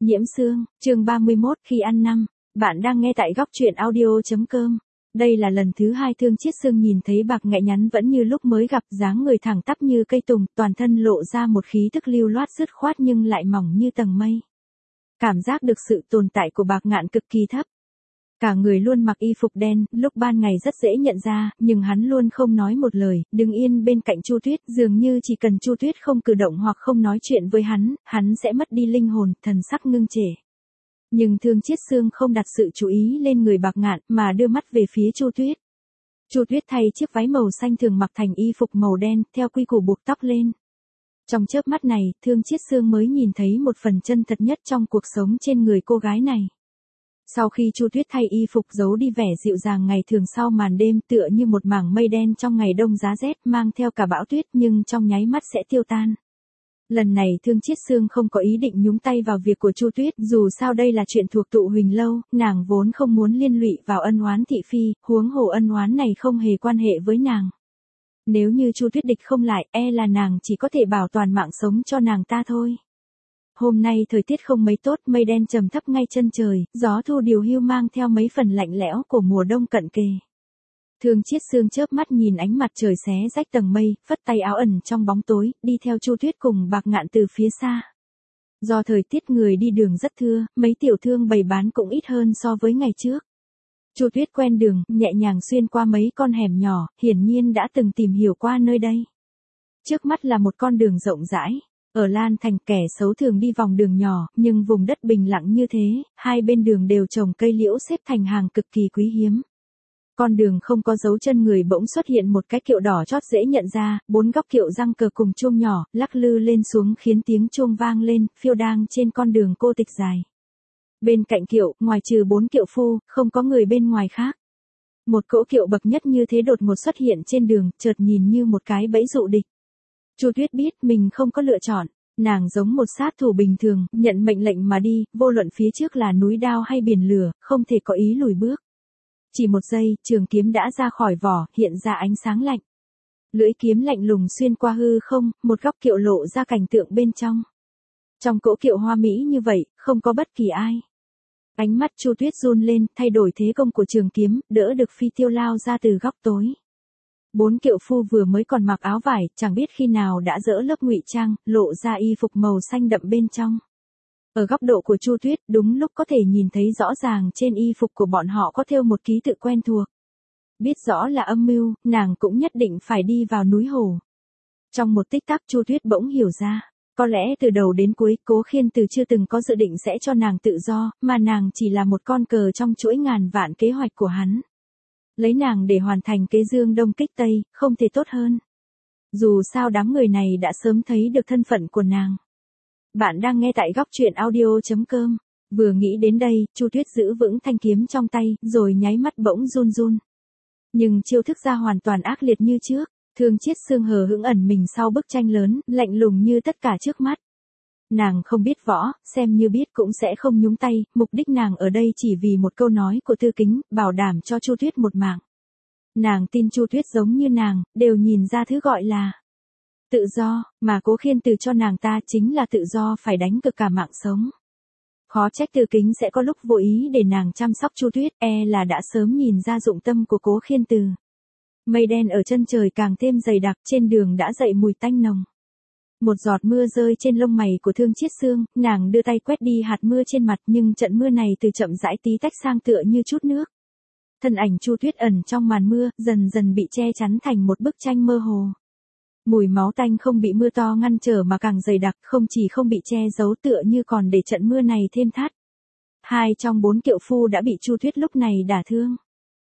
Nhiễm Sương, chương 31 khi ăn năm. Bạn đang nghe tại góc truyện audio.com. Đây là lần thứ hai Thương Chiết Sương nhìn thấy Bạc Ngạn nhắn vẫn như lúc mới gặp, dáng người thẳng tắp như cây tùng, toàn thân lộ ra một khí tức lưu loát dứt khoát nhưng lại mỏng như tầng mây. Cảm giác được sự tồn tại của Bạc Ngạn cực kỳ thấp. Cả người luôn mặc y phục đen, lúc ban ngày rất dễ nhận ra, nhưng hắn luôn không nói một lời, đứng yên bên cạnh Chu Tuyết, dường như chỉ cần Chu Tuyết không cử động hoặc không nói chuyện với hắn sẽ mất đi linh hồn, thần sắc ngưng trệ. Nhưng Thương Chiết Sương không đặt sự chú ý lên người Bạc Ngạn, mà đưa mắt về phía Chu Tuyết. Chu Tuyết thay chiếc váy màu xanh thường mặc thành y phục màu đen, theo quy củ buộc tóc lên. Trong chớp mắt này, Thương Chiết Sương mới nhìn thấy một phần chân thật nhất trong cuộc sống trên người cô gái này. Sau khi Chu Tuyết thay y phục giấu đi vẻ dịu dàng ngày thường sau màn đêm, tựa như một mảng mây đen trong ngày đông giá rét, mang theo cả bão tuyết nhưng trong nháy mắt sẽ tiêu tan. Lần này Thương Chiết Sương không có ý định nhúng tay vào việc của Chu Tuyết, dù sao đây là chuyện thuộc tụ Huỳnh lâu, nàng vốn không muốn liên lụy vào ân oán thị phi, huống hồ ân oán này không hề quan hệ với nàng. Nếu như Chu Tuyết địch không lại, là nàng chỉ có thể bảo toàn mạng sống cho nàng ta thôi. Hôm nay thời tiết không mấy tốt, mây đen trầm thấp ngay chân trời, gió thu điều hiu mang theo mấy phần lạnh lẽo của mùa đông cận kề. Thương Chiết Sương chớp mắt nhìn ánh mặt trời xé rách tầng mây, phất tay áo ẩn trong bóng tối, đi theo Chu Tuyết cùng Bạc Ngạn từ phía xa. Do thời tiết người đi đường rất thưa, mấy tiểu thương bày bán cũng ít hơn so với ngày trước. Chu Tuyết quen đường, nhẹ nhàng xuyên qua mấy con hẻm nhỏ, hiển nhiên đã từng tìm hiểu qua nơi đây. Trước mắt là một con đường rộng rãi. Ở Lan Thành, kẻ xấu thường đi vòng đường nhỏ, nhưng vùng đất bình lặng như thế, hai bên đường đều trồng cây liễu xếp thành hàng cực kỳ quý hiếm. Con đường không có dấu chân người, bỗng xuất hiện một cái kiệu đỏ chót dễ nhận ra, 4 góc kiệu răng cờ cùng chuông nhỏ, lắc lư lên xuống khiến tiếng chuông vang lên, phiêu đang trên con đường cô tịch dài. Bên cạnh kiệu, ngoài trừ 4 kiệu phu, không có người bên ngoài khác. Một cỗ kiệu bậc nhất như thế đột ngột xuất hiện trên đường, chợt nhìn như một cái bẫy dụ địch. Chu Tuyết biết mình không có lựa chọn, nàng giống một sát thủ bình thường, nhận mệnh lệnh mà đi, vô luận phía trước là núi đao hay biển lửa, không thể có ý lùi bước. Chỉ một giây, trường kiếm đã ra khỏi vỏ, hiện ra ánh sáng lạnh. Lưỡi kiếm lạnh lùng xuyên qua hư không, một góc kiệu lộ ra cảnh tượng bên trong. Trong cỗ kiệu hoa mỹ như vậy, không có bất kỳ ai. Ánh mắt Chu Tuyết run lên, thay đổi thế công của trường kiếm, đỡ được phi tiêu lao ra từ góc tối. 4 kiệu phu vừa mới còn mặc áo vải, chẳng biết khi nào đã dỡ lớp ngụy trang, lộ ra y phục màu xanh đậm bên trong. Ở góc độ của Chu Tuyết, đúng lúc có thể nhìn thấy rõ ràng trên y phục của bọn họ có thêu một ký tự quen thuộc. Biết rõ là âm mưu, nàng cũng nhất định phải đi vào núi Hồ. Trong một tích tắc Chu Tuyết bỗng hiểu ra, có lẽ từ đầu đến cuối Cố Khiên Từ chưa từng có dự định sẽ cho nàng tự do, mà nàng chỉ là một con cờ trong chuỗi ngàn vạn kế hoạch của hắn. Lấy nàng để hoàn thành kế dương đông kích tây, không thể tốt hơn. Dù sao đám người này đã sớm thấy được thân phận của nàng. Bạn đang nghe tại góc truyện audio.com. Vừa nghĩ đến đây, Chu Tuyết giữ vững thanh kiếm trong tay, rồi nháy mắt bỗng run run. Nhưng chiêu thức ra hoàn toàn ác liệt như trước, Thương Chiết Sương hờ hững ẩn mình sau bức tranh lớn, lạnh lùng như tất cả trước mắt. Nàng không biết võ, xem như biết cũng sẽ không nhúng tay, mục đích nàng ở đây chỉ vì một câu nói của Tư Kính, bảo đảm cho Chu Tuyết một mạng. Nàng tin Chu Tuyết giống như nàng, đều nhìn ra thứ gọi là tự do, mà Cố Khiên Từ cho nàng ta chính là tự do phải đánh cực cả mạng sống. Khó trách Tư Kính sẽ có lúc vô ý để nàng chăm sóc Chu Tuyết, là đã sớm nhìn ra dụng tâm của Cố Khiên Từ. Mây đen ở chân trời càng thêm dày đặc, trên đường đã dậy mùi tanh nồng. Một giọt mưa rơi trên lông mày của Thương Chiết Sương, nàng đưa tay quét đi hạt mưa trên mặt, nhưng trận mưa này từ chậm rãi tí tách sang tựa như chút nước. Thân ảnh Chu Tuyết ẩn trong màn mưa, dần dần bị che chắn thành một bức tranh mơ hồ. Mùi máu tanh không bị mưa to ngăn trở mà càng dày đặc, không chỉ không bị che giấu tựa như còn để trận mưa này thêm thắt. 2 trong 4 kiệu phu đã bị Chu Tuyết lúc này đả thương.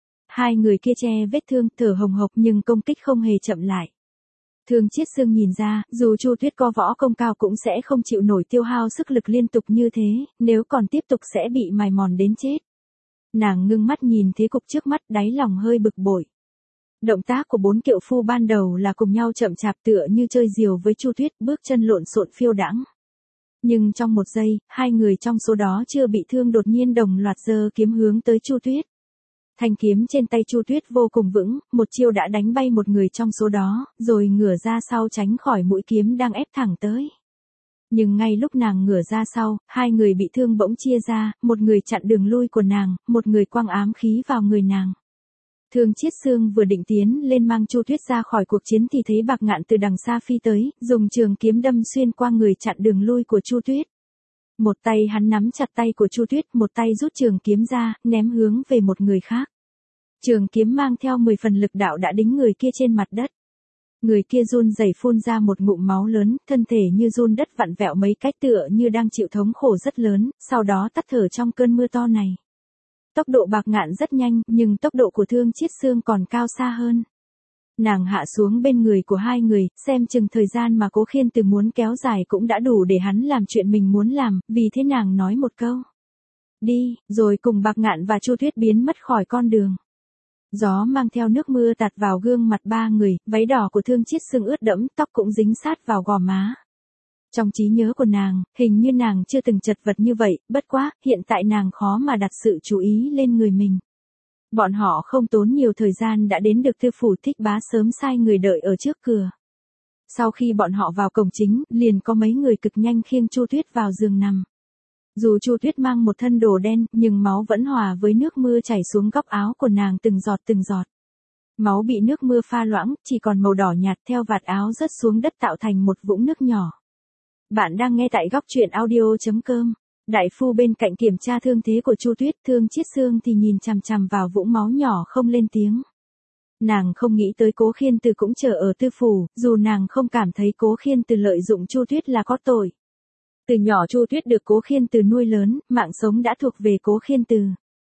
2 người kia che vết thương, thở hồng hộc nhưng công kích không hề chậm lại. Thương Chiết Sương nhìn ra, dù Chu Tuyết có võ công cao cũng sẽ không chịu nổi tiêu hao sức lực liên tục như thế, nếu còn tiếp tục sẽ bị mài mòn đến chết. Nàng ngưng mắt nhìn thế cục trước mắt, đáy lòng hơi bực bội. Động tác của 4 kiệu phu ban đầu là cùng nhau chậm chạp tựa như chơi diều với Chu Tuyết, bước chân lộn xộn phiêu đãng. Nhưng trong một giây, 2 người trong số đó chưa bị thương đột nhiên đồng loạt giơ kiếm hướng tới Chu Tuyết. Thanh kiếm trên tay Chu Tuyết vô cùng vững, một chiêu đã đánh bay một người trong số đó, rồi ngửa ra sau tránh khỏi mũi kiếm đang ép thẳng tới. Nhưng ngay lúc nàng ngửa ra sau, hai người bị thương bỗng chia ra, một người chặn đường lui của nàng, một người quăng ám khí vào người nàng. Thương Chiết Xương vừa định tiến lên mang Chu Tuyết ra khỏi cuộc chiến thì thấy Bạc Ngạn từ đằng xa phi tới, dùng trường kiếm đâm xuyên qua người chặn đường lui của Chu Tuyết. Một tay hắn nắm chặt tay của Chu Tuyết, một tay rút trường kiếm ra, ném hướng về một người khác. Trường kiếm mang theo 10 phần lực đạo đã đính người kia trên mặt đất. Người kia run rẩy phun ra một ngụm máu lớn, thân thể như run đất vặn vẹo mấy cách tựa như đang chịu thống khổ rất lớn, sau đó tắt thở trong cơn mưa to này. Tốc độ Bạc Ngạn rất nhanh, nhưng tốc độ của Thương Chiết Xương còn cao xa hơn. Nàng hạ xuống bên người của hai người, xem chừng thời gian mà Cố Khiên Từ muốn kéo dài cũng đã đủ để hắn làm chuyện mình muốn làm, vì thế nàng nói một câu. Đi, rồi cùng Bạc Ngạn và Chu Tuyết biến mất khỏi con đường. Gió mang theo nước mưa tạt vào gương mặt ba người, váy đỏ của Thương Chiết Xương ướt đẫm, tóc cũng dính sát vào gò má. Trong trí nhớ của nàng, hình như nàng chưa từng chật vật như vậy, bất quá, hiện tại nàng khó mà đặt sự chú ý lên người mình. Bọn họ không tốn nhiều thời gian đã đến được Tư phủ Thích Bá, sớm sai người đợi ở trước cửa. Sau khi bọn họ vào cổng chính, liền có mấy người cực nhanh khiêng Chu Tuyết vào giường nằm. Dù Chu Tuyết mang một thân đồ đen, nhưng máu vẫn hòa với nước mưa chảy xuống góc áo của nàng từng giọt từng giọt. Máu bị nước mưa pha loãng, chỉ còn màu đỏ nhạt theo vạt áo rớt xuống đất tạo thành một vũng nước nhỏ. Bạn đang nghe tại góc truyện audio.com. Đại phu bên cạnh kiểm tra thương thế của Chu Tuyết, Thương Chiết Xương thì nhìn chằm chằm vào vũng máu nhỏ không lên tiếng. Nàng không nghĩ tới Cố Khiên Từ cũng chờ ở Tư phủ, dù nàng không cảm thấy Cố Khiên Từ lợi dụng Chu Tuyết là có tội. Từ nhỏ Chu Tuyết được Cố Khiên Từ nuôi lớn, mạng sống đã thuộc về Cố Khiên Từ.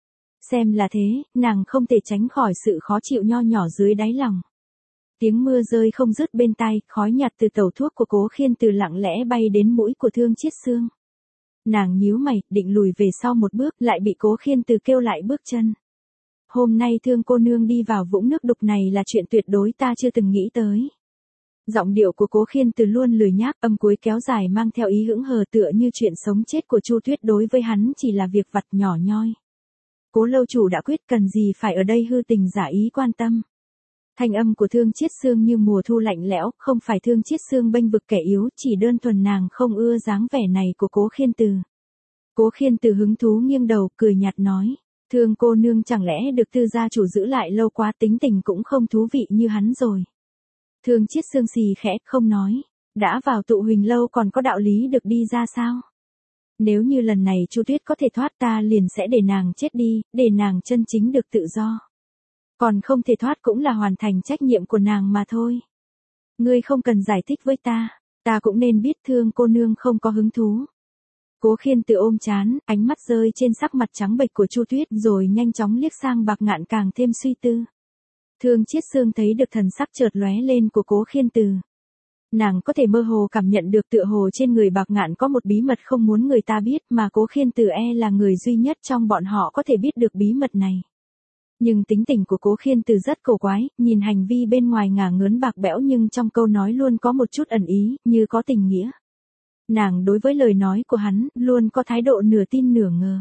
Xem là thế, nàng không thể tránh khỏi sự khó chịu nho nhỏ dưới đáy lòng. Tiếng mưa rơi không dứt bên tai, khói nhạt từ tẩu thuốc của Cố Khiên Từ lặng lẽ bay đến mũi của Thương Chiết Xương. Nàng nhíu mày, định lùi về sau một bước, lại bị Cố Khiên Từ kêu lại bước chân. Hôm nay Thương cô nương đi vào vũng nước đục này là chuyện tuyệt đối ta chưa từng nghĩ tới. Giọng điệu của Cố Khiên Từ luôn lười nhác, âm cuối kéo dài mang theo ý hững hờ, tựa như chuyện sống chết của Chu Tuyết đối với hắn chỉ là việc vặt nhỏ nhoi. Cố lâu chủ đã quyết, cần gì phải ở đây hư tình giả ý quan tâm. Thanh âm của Thương Chiết Xương như mùa thu lạnh lẽo, không phải Thương Chiết Xương bênh vực kẻ yếu, chỉ đơn thuần nàng không ưa dáng vẻ này của Cố Khiên Từ. Cố Khiên Từ hứng thú nghiêng đầu, cười nhạt nói, Thương cô nương chẳng lẽ được Tư gia chủ giữ lại lâu quá, tính tình cũng không thú vị như hắn rồi. Thương Chiết Xương xì khẽ, không nói, đã vào tụ huỳnh lâu còn có đạo lý được đi ra sao? Nếu như lần này Chu Tuyết có thể thoát, ta liền sẽ để nàng chết đi, để nàng chân chính được tự do. Còn không thể thoát cũng là hoàn thành trách nhiệm của nàng mà thôi. Ngươi không cần giải thích với ta cũng nên biết Thương cô nương không có hứng thú. Cố Khiên Từ ôm trán, ánh mắt rơi trên sắc mặt trắng bệch của Chu Tuyết rồi nhanh chóng liếc sang Bạc Ngạn càng thêm suy tư. Thương Chiết Xương thấy được thần sắc chợt lóe lên của Cố Khiên Từ. Nàng có thể mơ hồ cảm nhận được tựa hồ trên người Bạc Ngạn có một bí mật không muốn người ta biết, mà Cố Khiên Từ là người duy nhất trong bọn họ có thể biết được bí mật này. Nhưng tính tình của Cố Khiên Từ rất cổ quái, nhìn hành vi bên ngoài ngả ngớn bạc bẽo nhưng trong câu nói luôn có một chút ẩn ý, như có tình nghĩa. Nàng đối với lời nói của hắn, luôn có thái độ nửa tin nửa ngờ.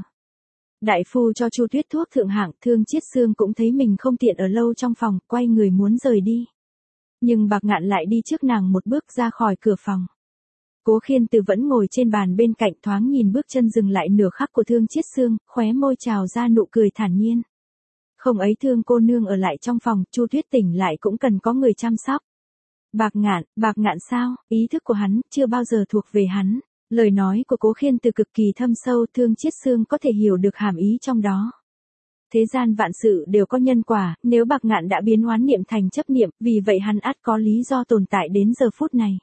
Đại phu cho Chu Tuyết thuốc thượng hạng, Thương Chiết Xương cũng thấy mình không tiện ở lâu trong phòng, quay người muốn rời đi. Nhưng Bạc Ngạn lại đi trước nàng một bước ra khỏi cửa phòng. Cố Khiên Từ vẫn ngồi trên bàn bên cạnh, thoáng nhìn bước chân dừng lại nửa khắc của Thương Chiết Xương, khóe môi trào ra nụ cười thản nhiên. Không ấy, Thương cô nương ở lại trong phòng, Chu Tuyết tỉnh lại cũng cần có người chăm sóc. Bạc Ngạn sao? Ý thức của hắn chưa bao giờ thuộc về hắn. Lời nói của Cố Khiên Từ cực kỳ thâm sâu, Thương Chiết Xương có thể hiểu được hàm ý trong đó. Thế gian vạn sự đều có nhân quả, nếu Bạc Ngạn đã biến oán niệm thành chấp niệm, vì vậy hắn ắt có lý do tồn tại đến giờ phút này.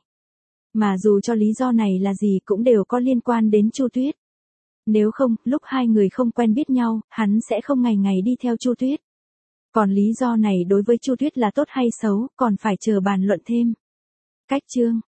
Mà dù cho lý do này là gì cũng đều có liên quan đến Chu Tuyết. Nếu không, lúc hai người không quen biết nhau, hắn sẽ không ngày ngày đi theo Chu Tuyết. Còn lý do này đối với Chu Tuyết là tốt hay xấu, còn phải chờ bàn luận thêm. Cách chương